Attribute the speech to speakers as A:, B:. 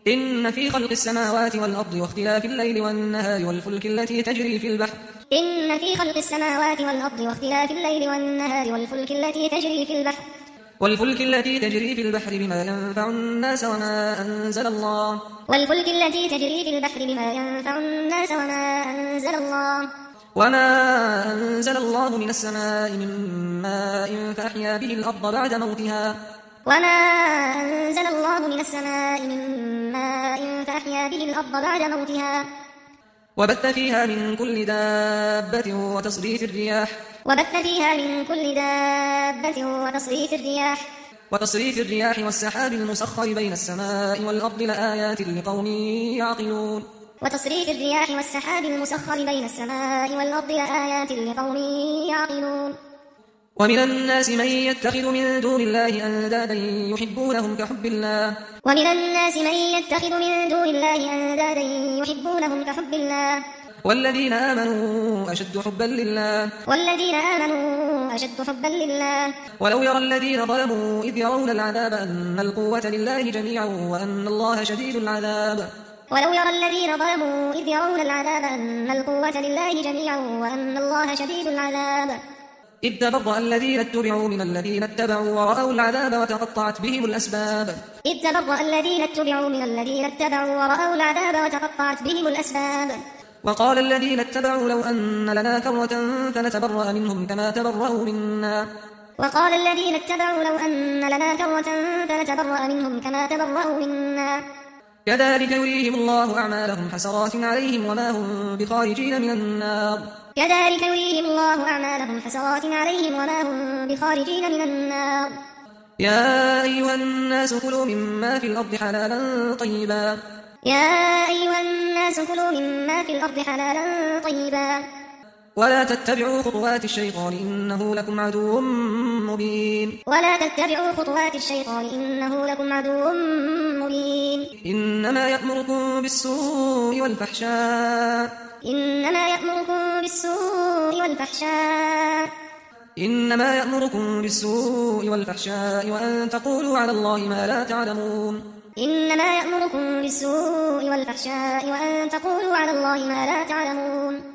A: إن في خلق السماوات والأرض واختلاف الليل والنهار والفلك التي تجري في البحر
B: إن في خلق السماوات والأرض واختلاف الليل والنهار والفلك التي تجري في البحر بما ينفع الناس وما أنزل الله من السماء من ماء فأحيا به الأرض بعد موتها وبث فيها من كل دابة وتصريف الرياح والسحاب المسخر بين السماء والأرض لآيات لقوم يعقلون ومن الناس من يتخذ من دون الله أندادا يحبونهم كحب الله والذين آمنوا أشد حبا لله ولو يرى الذين ظلموا إذ يرون العذاب أن القوة لله جميعا وأن الله شديد العذاب إذ تبرأ الذين اتبعوا من الذين اتبعوا ورأوا العذاب وتقطعت بهم الأسباب وقال الذين اتبعوا لو أن لنا كرة فنتبرأ منهم كما تبرأوا منا كذلك يريهم الله أعمالهم حسرات عليهم وما هم بخارجين من النار يا أيها الناس كلوا مما في الأرض حلالا طيبا ولا تتبعوا خطوات الشيطان إنه لكم عدو مبين إنما يأمركم بالسوء والفحشاء وأن تقولوا على الله ما لا تعلمون